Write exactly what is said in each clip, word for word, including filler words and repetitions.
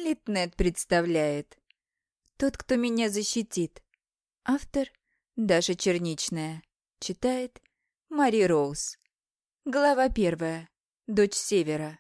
Литнет представляет. Тот, кто меня защитит. Автор Даша Черничная. Читает Мари Роуз. Глава первая. Дочь Севера.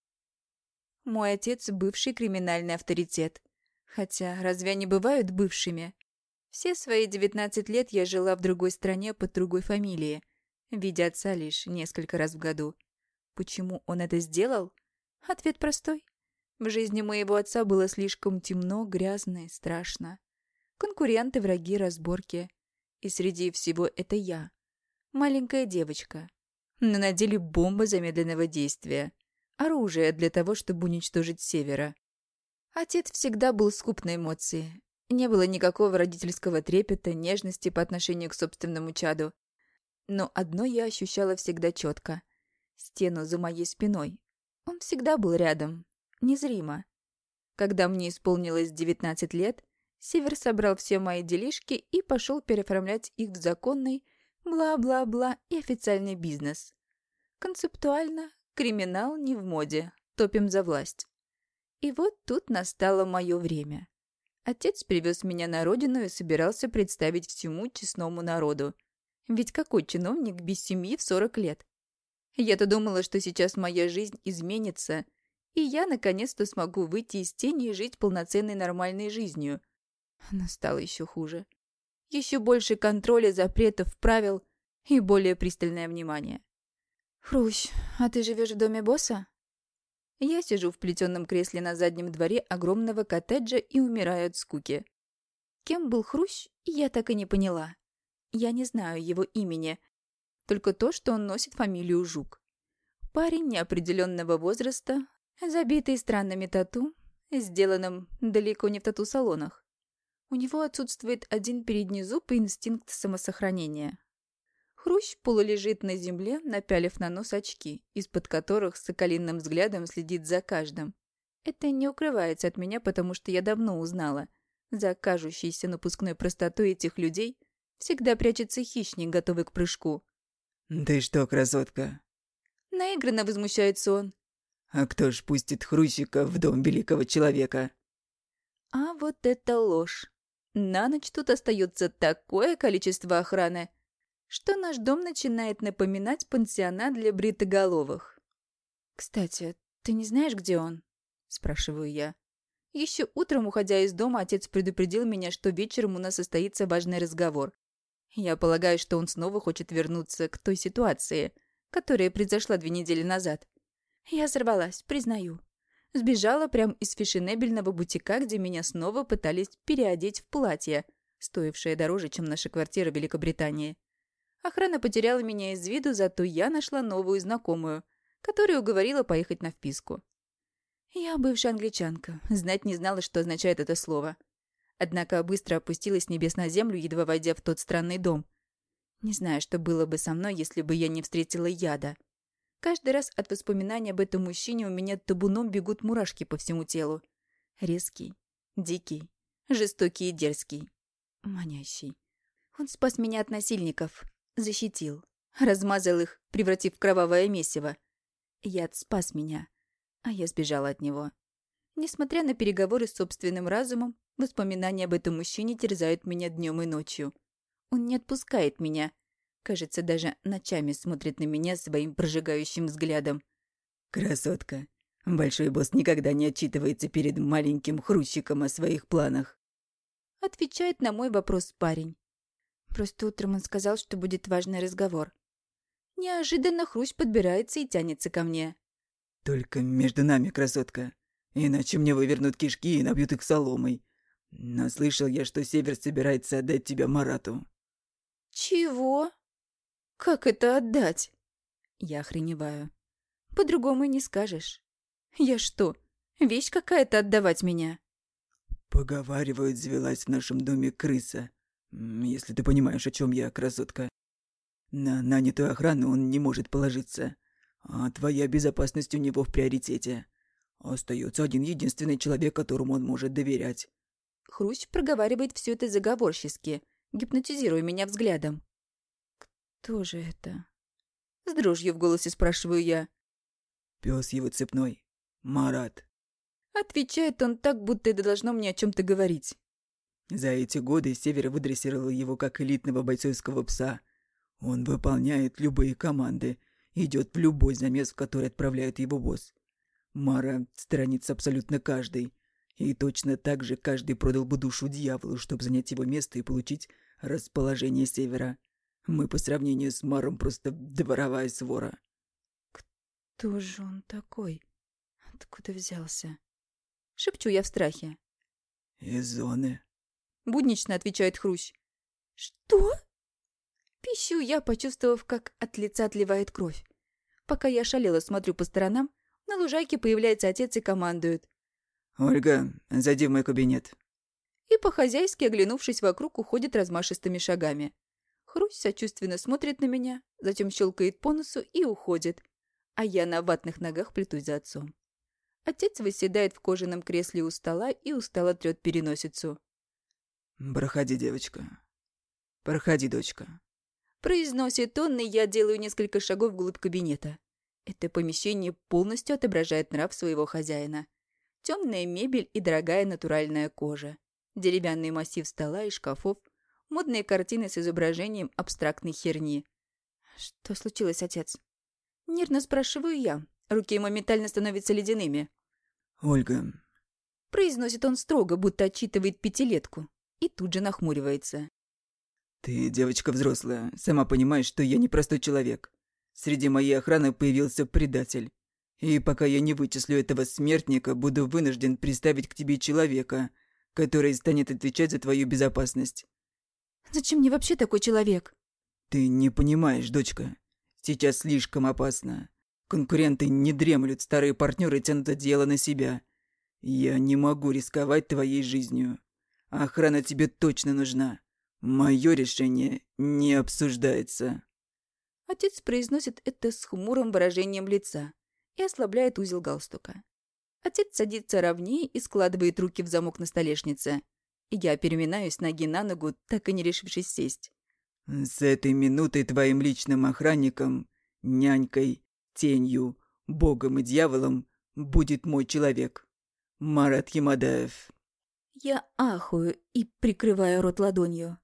Мой отец – бывший криминальный авторитет. Хотя, разве они бывают бывшими? Все свои девятнадцать лет я жила в другой стране под другой фамилией, видя отца лишь несколько раз в году. Почему он это сделал? Ответ простой. В жизни моего отца было слишком темно, грязно и страшно. Конкуренты, враги, разборки. И среди всего это я. Маленькая девочка. Но на деле бомба замедленного действия. Оружие для того, чтобы уничтожить Севера. Отец всегда был скуп на эмоции. Не было никакого родительского трепета, нежности по отношению к собственному чаду. Но одно я ощущала всегда четко. Стену за моей спиной. Он всегда был рядом. Незримо. Когда мне исполнилось девятнадцать лет, Север собрал все мои делишки и пошел переоформлять их в законный бла-бла-бла и официальный бизнес. Концептуально криминал не в моде, топим за власть. И вот тут настало мое время. Отец привез меня на родину и собирался представить всему честному народу. Ведь какой чиновник без семьи в сорок лет? Я-то думала, что сейчас моя жизнь изменится, и я наконец-то смогу выйти из тени и жить полноценной нормальной жизнью. Но стало еще хуже. Еще больше контроля, запретов, правил и более пристальное внимание. «Хрущ, а ты живешь в доме босса?» Я сижу в плетеном кресле на заднем дворе огромного коттеджа и умираю от скуки. Кем был Хрущ, я так и не поняла. Я не знаю его имени, только то, что он носит фамилию Жук. Парень неопределенного возраста, забитый странными тату, сделанным далеко не в тату-салонах. У него отсутствует один передний зуб и инстинкт самосохранения. Хрущ полулежит на земле, напялив на нос очки, из-под которых с соколиным взглядом следит за каждым. Это не укрывается от меня, потому что я давно узнала. За кажущейся напускной простотой этих людей всегда прячется хищник, готовый к прыжку. «Ты что, красотка?» Наигранно возмущается он. «А кто ж пустит Хрущика в дом великого человека?» А вот это ложь. На ночь тут остается такое количество охраны, что наш дом начинает напоминать пансионат для бритоголовых. «Кстати, ты не знаешь, где он?» – спрашиваю я. Еще утром, уходя из дома, отец предупредил меня, что вечером у нас состоится важный разговор. Я полагаю, что он снова хочет вернуться к той ситуации, которая произошла две недели назад. Я сорвалась, признаю. Сбежала прямо из фешенебельного бутика, где меня снова пытались переодеть в платье, стоившее дороже, чем наша квартира в Великобритании. Охрана потеряла меня из виду, зато я нашла новую знакомую, которая уговорила поехать на вписку. Я бывшая англичанка, знать не знала, что означает это слово. Однако быстро опустилась с небес на землю, едва войдя в тот странный дом. Не знаю, что было бы со мной, если бы я не встретила яда. Каждый раз от воспоминаний об этом мужчине у меня табуном бегут мурашки по всему телу. Резкий, дикий, жестокий и дерзкий. Манящий. Он спас меня от насильников. Защитил. Размазал их, превратив в кровавое месиво. Яд спас меня, а я сбежала от него. Несмотря на переговоры с собственным разумом, воспоминания об этом мужчине терзают меня днем и ночью. Он не отпускает меня. Кажется, даже ночами смотрит на меня своим прожигающим взглядом. «Красотка, большой босс никогда не отчитывается перед маленьким Хрущиком о своих планах», — отвечает на мой вопрос парень. Просто утром он сказал, что будет важный разговор. Неожиданно Хрущ подбирается и тянется ко мне. «Только между нами, красотка. Иначе мне вывернут кишки и набьют их соломой. Но слышал я, что Север собирается отдать тебя Марату». «Чего? Как это отдать?» Я охреневаю. По-другому и не скажешь. Я что, вещь какая-то отдавать меня? «Поговаривают, завелась в нашем доме крыса. Если ты понимаешь, о чем я, красотка. На нанятую охрану он не может положиться. А твоя безопасность у него в приоритете. Остается один единственный человек, которому он может доверять». Хрущ проговаривает все это заговорчески, гипнотизируя меня взглядом. «Кто же это?» С дрожью в голосе спрашиваю я. «Пёс его цепной. Марат». Отвечает он так, будто это должно мне о чем-то говорить. За эти годы Север выдрессировал его как элитного бойцовского пса. Он выполняет любые команды, идет в любой замес, в который отправляет его босс. Мара сторонится абсолютно каждый. И точно так же каждый продал бы душу дьяволу, чтобы занять его место и получить расположение Севера. Мы по сравнению с Маром просто дворовая свора. Кто же он такой? Откуда взялся? Шепчу я в страхе. Из зоны. Буднично отвечает Хрущ. Что? Пищу я, почувствовав, как от лица отливает кровь. Пока я шалела смотрю по сторонам, на лужайке появляется отец и командует. «Ольга, зайди в мой кабинет». И по-хозяйски, оглянувшись вокруг, уходит размашистыми шагами. Хрусь сочувственно смотрит на меня, затем щелкает по носу и уходит. А я на ватных ногах плетусь за отцом. Отец восседает в кожаном кресле у стола и устало трет переносицу. «Проходи, девочка. Проходи, дочка». Произносит он, и я делаю несколько шагов вглубь кабинета. Это помещение полностью отображает нрав своего хозяина. Темная мебель и дорогая натуральная кожа. Деревянный массив стола и шкафов. Модные картины с изображением абстрактной херни. Что случилось, отец? Нервно спрашиваю я. Руки моментально становятся ледяными. «Ольга...» Произносит он строго, будто отчитывает пятилетку. И тут же нахмуривается. «Ты девочка взрослая. Сама понимаешь, что я непростой человек. Среди моей охраны появился предатель. И пока я не вычислю этого смертника, буду вынужден приставить к тебе человека, который станет отвечать за твою безопасность». «Зачем мне вообще такой человек?» «Ты не понимаешь, дочка. Сейчас слишком опасно. Конкуренты не дремлют, старые партнеры тянут одеяло на себя. Я не могу рисковать твоей жизнью. Охрана тебе точно нужна. Мое решение не обсуждается». Отец произносит это с хмурым выражением лица и ослабляет узел галстука. Отец садится ровнее и складывает руки в замок на столешнице. Я переминаюсь ноги на ногу, так и не решившись сесть. «С этой минуты твоим личным охранником, нянькой, тенью, богом и дьяволом будет мой человек. Марат Ямадаев». Я ахую и прикрываю рот ладонью.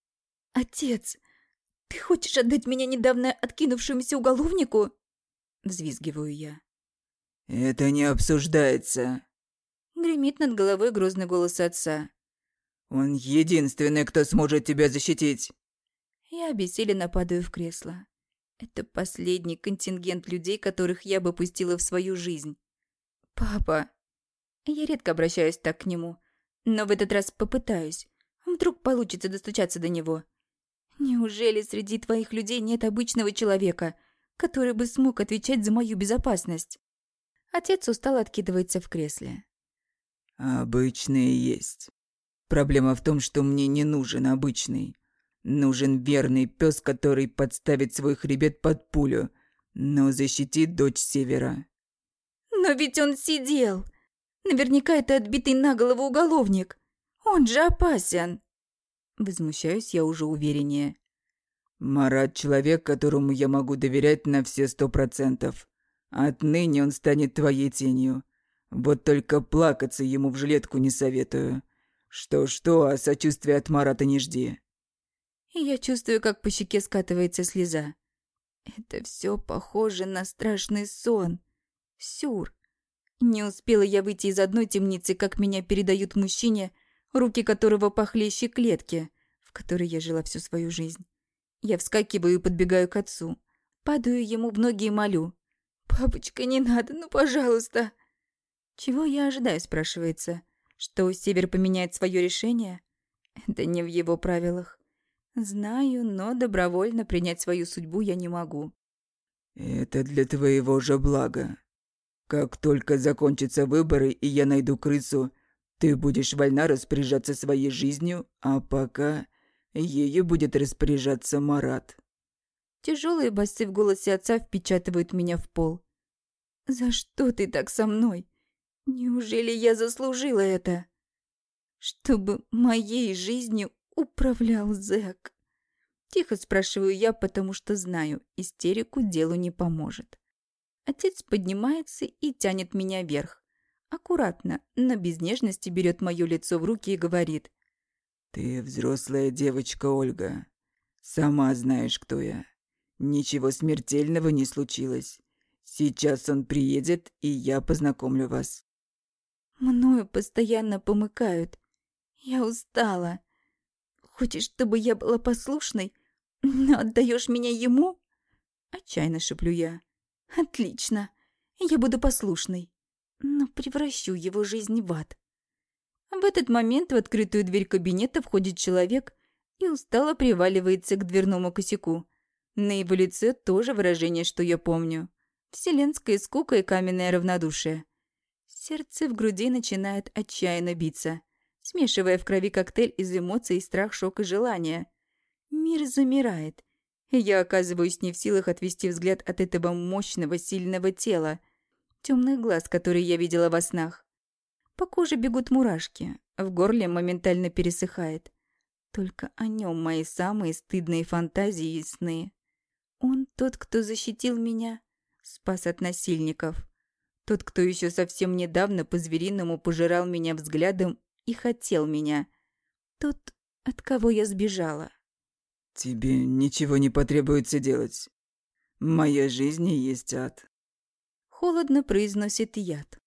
«Отец, ты хочешь отдать меня недавно откинувшемуся уголовнику?» Взвизгиваю я. «Это не обсуждается». Гремит над головой грозный голос отца. «Он единственный, кто сможет тебя защитить». Я обессиленно падаю в кресло. Это последний контингент людей, которых я бы пустила в свою жизнь. «Папа!» Я редко обращаюсь так к нему, но в этот раз попытаюсь. Вдруг получится достучаться до него. Неужели среди твоих людей нет обычного человека, который бы смог отвечать за мою безопасность? Отец устало откидывается в кресле. «Обычные есть. Проблема в том, что мне не нужен обычный. Нужен верный пес, который подставит свой хребет под пулю, но защитит дочь Севера». «Но ведь он сидел! Наверняка это отбитый на голову уголовник. Он же опасен!» Возмущаюсь я уже увереннее. «Марат — человек, которому я могу доверять на все сто процентов. Отныне он станет твоей тенью. Вот только плакаться ему в жилетку не советую. Что-что, а сочувствия от Марата не жди». И я чувствую, как по щеке скатывается слеза. Это все похоже на страшный сон. Сюр. Не успела я выйти из одной темницы, как меня передают мужчине, руки которого похлеще клетки, в которой я жила всю свою жизнь. Я вскакиваю и подбегаю к отцу. Падаю ему в ноги и молю. «Папочка, не надо, ну пожалуйста!» «Чего я ожидаю?» – спрашивается. Что Север поменяет свое решение? Это не в его правилах. Знаю, но добровольно принять свою судьбу я не могу. «Это для твоего же блага. Как только закончатся выборы и я найду крысу, ты будешь вольна распоряжаться своей жизнью, а пока ею будет распоряжаться Марат». Тяжелые басы в голосе отца впечатывают меня в пол. «За что ты так со мной? Неужели я заслужила это? Чтобы моей жизнью управлял зэк?» Тихо спрашиваю я, потому что знаю, истерику делу не поможет. Отец поднимается и тянет меня вверх, Аккуратно, но без нежности берет мое лицо в руки и говорит. «Ты взрослая девочка, Ольга. Сама знаешь, кто я. Ничего смертельного не случилось. Сейчас он приедет, и я познакомлю вас». Мною постоянно помыкают. Я устала. Хочешь, чтобы я была послушной, но отдаешь меня ему? Отчаянно шеплю я. Отлично. Я буду послушной, но превращу его жизнь в ад. В этот момент в открытую дверь кабинета входит человек и устало приваливается к дверному косяку. На его лице тоже выражение, что я помню. Вселенская скука и каменное равнодушие. Сердце в груди начинает отчаянно биться, смешивая в крови коктейль из эмоций, страх, шок и желания. Мир замирает, и я оказываюсь не в силах отвести взгляд от этого мощного, сильного тела, темных глаз, которые я видела во снах. По коже бегут мурашки, в горле моментально пересыхает. Только о нем мои самые стыдные фантазии и сны. Он тот, кто защитил меня, спас от насильников. Тот, кто еще совсем недавно по-звериному пожирал меня взглядом и хотел меня. Тот, от кого я сбежала. «Тебе ничего не потребуется делать. Моя жизнь и есть ад». Холодно произносит яд.